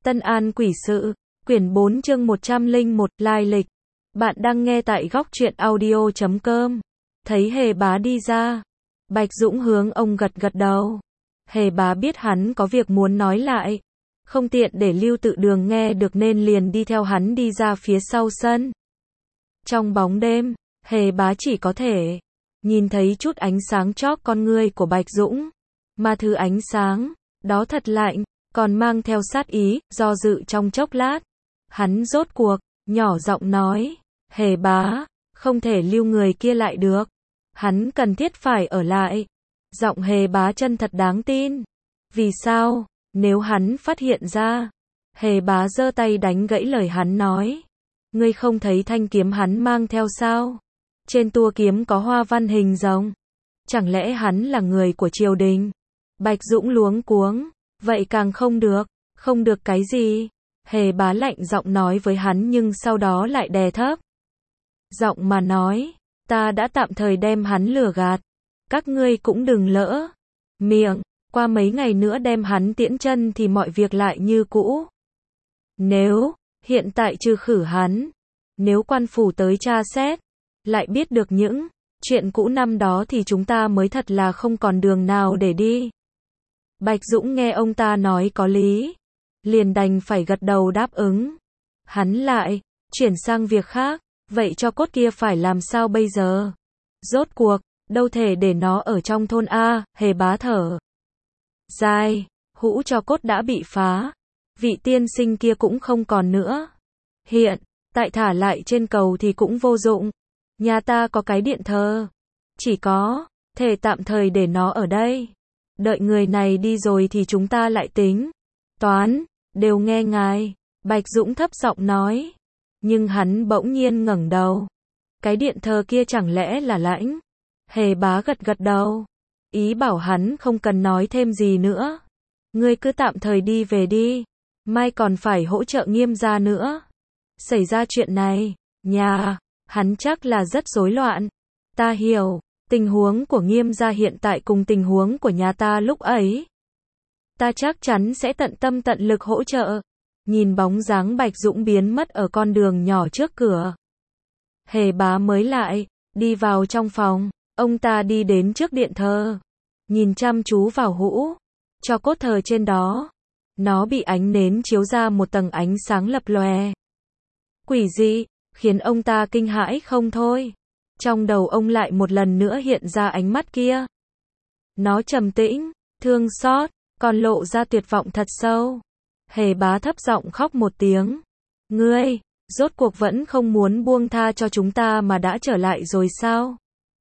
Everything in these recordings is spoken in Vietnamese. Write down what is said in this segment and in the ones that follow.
Tân An Quỷ Sự, quyển 4 chương 101, lai lịch. Bạn đang nghe tại góc truyện audio.com. Thấy Hề Bá đi ra, Bạch Dũng hướng ông gật gật đầu. Hề Bá biết hắn có việc muốn nói lại, không tiện để Lưu Tự Đường nghe được nên liền đi theo hắn đi ra phía sau sân. Trong bóng đêm, Hề Bá chỉ có thể nhìn thấy chút ánh sáng chóp con ngươi của Bạch Dũng, mà thứ ánh sáng đó thật lạnh, còn mang theo sát ý. Do dự trong chốc lát, hắn rốt cuộc nhỏ giọng nói, Hề Bá, không thể lưu người kia lại được, hắn cần thiết phải ở lại. Giọng Hề Bá chân thật đáng tin. Vì sao? Nếu hắn phát hiện ra. Hề Bá giơ tay đánh gãy lời hắn nói, ngươi không thấy thanh kiếm hắn mang theo sao? Trên tua kiếm có hoa văn hình rồng. Chẳng lẽ hắn là người của triều đình? Bạch Dũng luống cuống, vậy càng không được. Không được cái gì? Hề Bá lạnh giọng nói với hắn, nhưng sau đó lại đè thấp giọng mà nói, ta đã tạm thời đem hắn lừa gạt, các ngươi cũng đừng lỡ miệng, qua mấy ngày nữa đem hắn tiễn chân thì mọi việc lại như cũ. Nếu hiện tại trừ khử hắn, nếu quan phủ tới tra xét, lại biết được những chuyện cũ năm đó thì chúng ta mới thật là không còn đường nào để đi. Bạch Dũng nghe ông ta nói có lý, liền đành phải gật đầu đáp ứng. Hắn lại chuyển sang việc khác, vậy cho cốt kia phải làm sao bây giờ? Rốt cuộc, đâu thể để nó ở trong thôn A. Hề Bá thở dài, hũ cho cốt đã bị phá, vị tiên sinh kia cũng không còn nữa. Hiện tại thả lại trên cầu thì cũng vô dụng. Nhà ta có cái điện thờ, chỉ có thể tạm thời để nó ở đây. Đợi người này đi rồi thì chúng ta lại tính toán. Đều nghe ngài, Bạch Dũng thấp giọng nói. Nhưng hắn bỗng nhiên ngẩng đầu. Cái điện thờ kia chẳng lẽ là Lãnh? Hề Bá gật gật đầu, ý bảo hắn không cần nói thêm gì nữa. Ngươi cứ tạm thời đi về đi, mai còn phải hỗ trợ Nghiêm gia nữa. Xảy ra chuyện này, nhà hắn chắc là rất rối loạn. Ta hiểu, tình huống của Nghiêm gia hiện tại cùng tình huống của nhà ta lúc ấy. Ta chắc chắn sẽ tận tâm tận lực hỗ trợ. Nhìn bóng dáng Bạch Dũng biến mất ở con đường nhỏ trước cửa, Hề Bá mới lại đi vào trong phòng. Ông ta đi đến trước điện thờ, nhìn chăm chú vào hũ cho cốt thờ trên đó. Nó bị ánh nến chiếu ra một tầng ánh sáng lập lòe, quỷ dị, khiến ông ta kinh hãi không thôi. Trong đầu ông lại một lần nữa hiện ra ánh mắt kia. Nó trầm tĩnh, thương xót, còn lộ ra tuyệt vọng thật sâu. Hề Bá thấp giọng khóc một tiếng. Ngươi, rốt cuộc vẫn không muốn buông tha cho chúng ta mà đã trở lại rồi sao?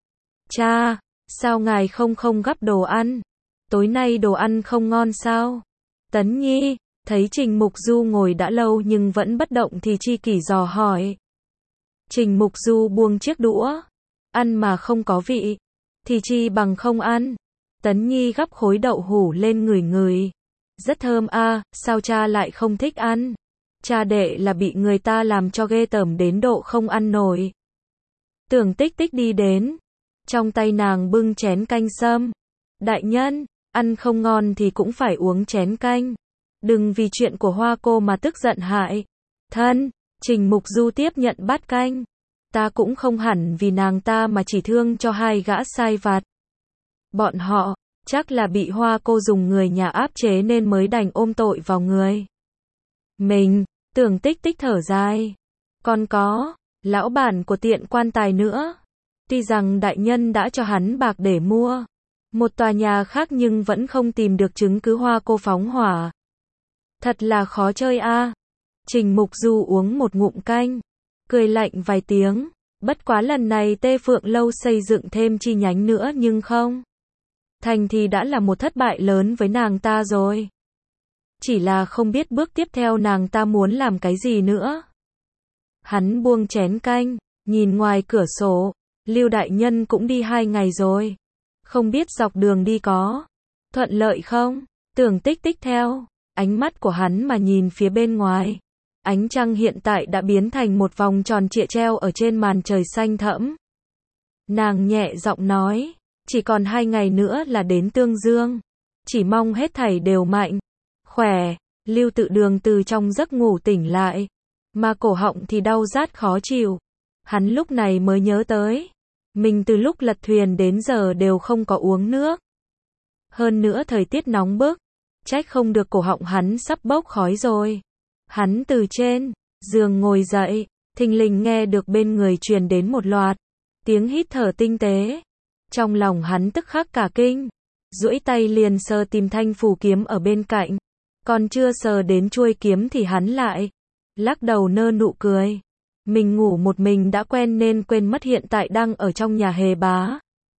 Cha, sao ngài không gắp đồ ăn? Tối nay đồ ăn không ngon sao? Tấn Nhi, thấy Trình Mục Du ngồi đã lâu nhưng vẫn bất động thì Chi Kỷ dò hỏi. Trình Mục Du buông chiếc đũa. Ăn mà không có vị, thì chi bằng không ăn. Tấn Nhi gắp khối đậu hủ lên ngửi ngửi. Rất thơm a, sao cha lại không thích ăn? Cha đệ là bị người ta làm cho ghê tởm đến độ không ăn nổi. Tưởng Tích Tích đi đến, trong tay nàng bưng chén canh sâm. Đại nhân, ăn không ngon thì cũng phải uống chén canh. Đừng vì chuyện của Hoa cô mà tức giận hại thân. Trình Mục Du tiếp nhận bát canh. Ta cũng không hẳn vì nàng ta mà chỉ thương cho hai gã sai vặt. Bọn họ chắc là bị Hoa cô dùng người nhà áp chế nên mới đành ôm tội vào người mình. Tưởng Tích Tích thở dài. Còn có lão bản của tiện quan tài nữa. Tuy rằng đại nhân đã cho hắn bạc để mua một tòa nhà khác nhưng vẫn không tìm được chứng cứ Hoa cô phóng hỏa. Thật là khó chơi a. Trình Mục Du uống một ngụm canh, cười lạnh vài tiếng. Bất quá lần này Tê Phượng Lâu xây dựng thêm chi nhánh nữa nhưng không thành thì đã là một thất bại lớn với nàng ta rồi. Chỉ là không biết bước tiếp theo nàng ta muốn làm cái gì nữa. Hắn buông chén canh, nhìn ngoài cửa sổ. Lưu đại nhân cũng đi 2 ngày rồi, không biết dọc đường đi có thuận lợi không? Tưởng Tích Tích theo ánh mắt của hắn mà nhìn phía bên ngoài. Ánh trăng hiện tại đã biến thành một vòng tròn trịa treo ở trên màn trời xanh thẫm. Nàng nhẹ giọng nói, chỉ còn 2 ngày nữa là đến Tương Dương. Chỉ mong hết thảy đều mạnh khỏe, Lưu Tự Đường từ trong giấc ngủ tỉnh lại, mà cổ họng thì đau rát khó chịu. Hắn lúc này mới nhớ tới, mình từ lúc lật thuyền đến giờ đều không có uống nước. Hơn nữa thời tiết nóng bức, trách không được cổ họng hắn sắp bốc khói rồi. Hắn từ trên giường ngồi dậy, thình lình nghe được bên người truyền đến một loạt tiếng hít thở tinh tế. Trong lòng hắn tức khắc cả kinh, duỗi tay liền sờ tìm thanh phù kiếm ở bên cạnh. Còn chưa sờ đến chuôi kiếm thì hắn lại lắc đầu nở nụ cười. Mình ngủ một mình đã quen nên quên mất hiện tại đang ở trong nhà Hề Bá.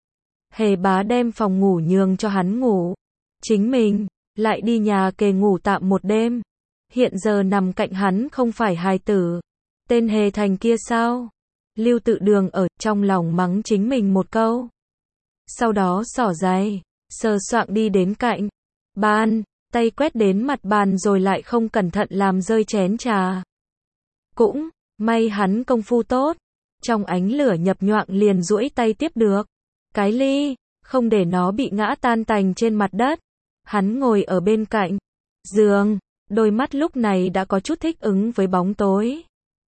Hề Bá đem phòng ngủ nhường cho hắn ngủ, chính mình lại đi nhà kề ngủ tạm một đêm. Hiện giờ nằm cạnh hắn không phải hài tử, tên Hề Thành kia sao? Lưu Tự Đường ở trong lòng mắng chính mình một câu. Sau đó xỏ giày, sờ soạng đi đến cạnh bàn, tay quét đến mặt bàn rồi lại không cẩn thận làm rơi chén trà. Cũng may hắn công phu tốt, trong ánh lửa nhập nhoạng liền duỗi tay tiếp được cái ly, không để nó bị ngã tan tành trên mặt đất. Hắn ngồi ở bên cạnh giường, đôi mắt lúc này đã có chút thích ứng với bóng tối.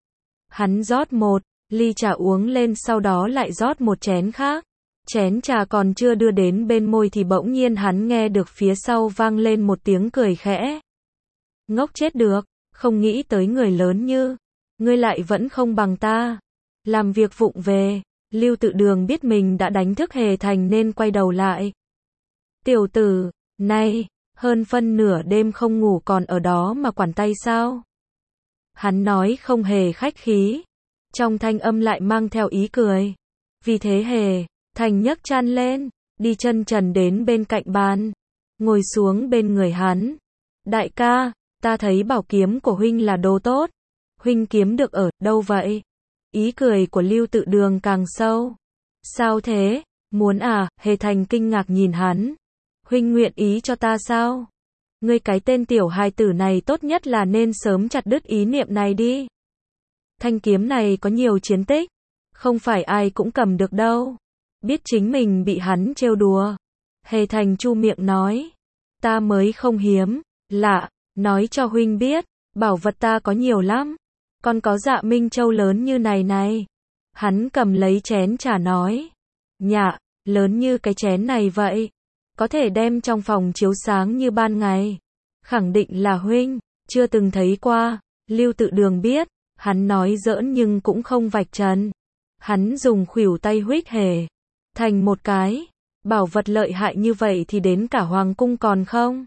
Hắn rót một ly trà uống lên, sau đó lại rót một chén khác. Chén trà còn chưa đưa đến bên môi thì bỗng nhiên hắn nghe được phía sau vang lên một tiếng cười khẽ. Ngốc chết được, không nghĩ tới người lớn như ngươi lại vẫn không bằng ta. Làm việc vụng về, Lưu Tự Đường biết mình đã đánh thức Hề Thành nên quay đầu lại. Tiểu tử, này, hơn phân nửa đêm không ngủ còn ở đó mà quản tay sao? Hắn nói không hề khách khí, trong thanh âm lại mang theo ý cười. Vì thế Hề Thành nhấc chăn lên, đi chân trần đến bên cạnh bàn, ngồi xuống bên người hắn. Đại ca, ta thấy bảo kiếm của huynh là đồ tốt. Huynh kiếm được ở đâu vậy? Ý cười của Lưu Tự Đường càng sâu. Sao thế? Muốn à? Hề Thành kinh ngạc nhìn hắn. Huynh nguyện ý cho ta sao? Ngươi cái tên tiểu hài tử này tốt nhất là nên sớm chặt đứt ý niệm này đi. Thanh kiếm này có nhiều chiến tích, không phải ai cũng cầm được đâu. Biết chính mình bị hắn trêu đùa, Hề Thành chu miệng nói. Ta mới không hiếm lạ, nói cho huynh biết, bảo vật ta có nhiều lắm. Còn có Dạ Minh Châu lớn như này này. Hắn cầm lấy chén trà nói. Nhạ, lớn như cái chén này vậy. Có thể đem trong phòng chiếu sáng như ban ngày. Khẳng định là huynh chưa từng thấy qua. Lưu Tự Đường biết, hắn nói giỡn nhưng cũng không vạch trần. Hắn dùng khuỷu tay huých Hề Thành một cái. Bảo vật lợi hại như vậy thì đến cả hoàng cung còn không?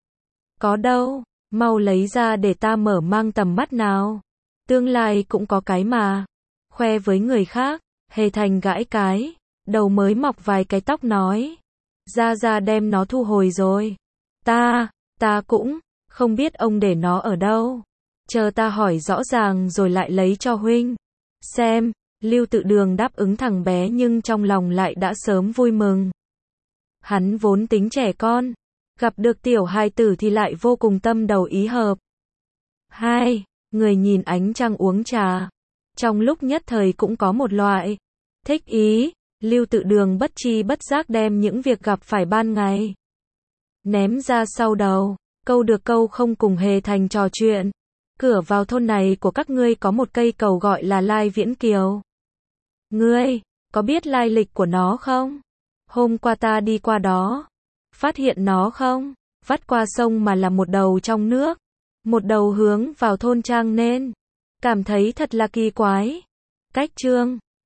Có đâu, mau lấy ra để ta mở mang tầm mắt nào. Tương lai cũng có cái mà khoe với người khác. Hề Thành gãi cái đầu mới mọc vài cái tóc nói. Ra đem nó thu hồi rồi. Ta cũng không biết ông để nó ở đâu. Chờ ta hỏi rõ ràng rồi lại lấy cho huynh xem. Lưu Tự Đường đáp ứng thằng bé nhưng trong lòng lại đã sớm vui mừng. Hắn vốn tính trẻ con, gặp được tiểu hài tử thì lại vô cùng tâm đầu ý hợp. Hai người nhìn ánh trăng uống trà, trong lúc nhất thời cũng có một loại thích ý. Lưu Tự Đường bất chi bất giác đem những việc gặp phải ban ngày ném ra sau đầu, câu được câu không cùng Hề Thành trò chuyện. Cửa vào thôn này của các ngươi có một cây cầu gọi là Lai Viễn Kiều. Ngươi có biết lai lịch của nó không? Hôm qua ta đi qua đó, phát hiện nó không vắt qua sông mà là một đầu trong nước, một đầu hướng vào thôn trang nên cảm thấy thật là kỳ quái. Cách chương